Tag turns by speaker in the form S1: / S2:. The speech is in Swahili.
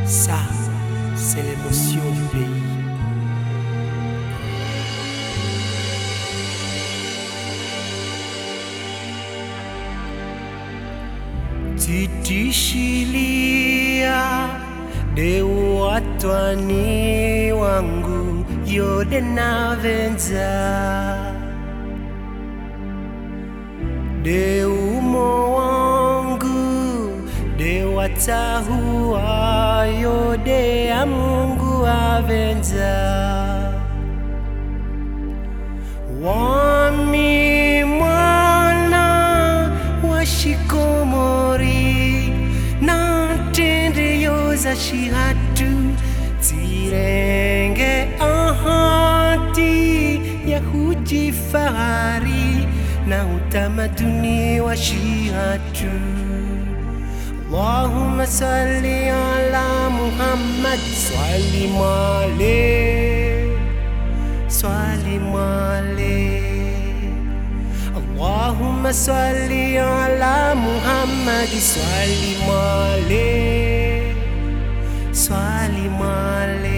S1: Ça, c'est l'émotion du pays. Titishilia dewa twani wangu yode navenza deumo wangu dewa tahua yode ya Mungu avenza wami mwana washikomori na tende yoza shihatu tirenge ahati ya hujifahari na utamaduni wa shihatu. Allahumma salli ala Muhammad, swali mwale, swali mwale. Allahumma salli ala Muhammad, swali mwale, swali mwale.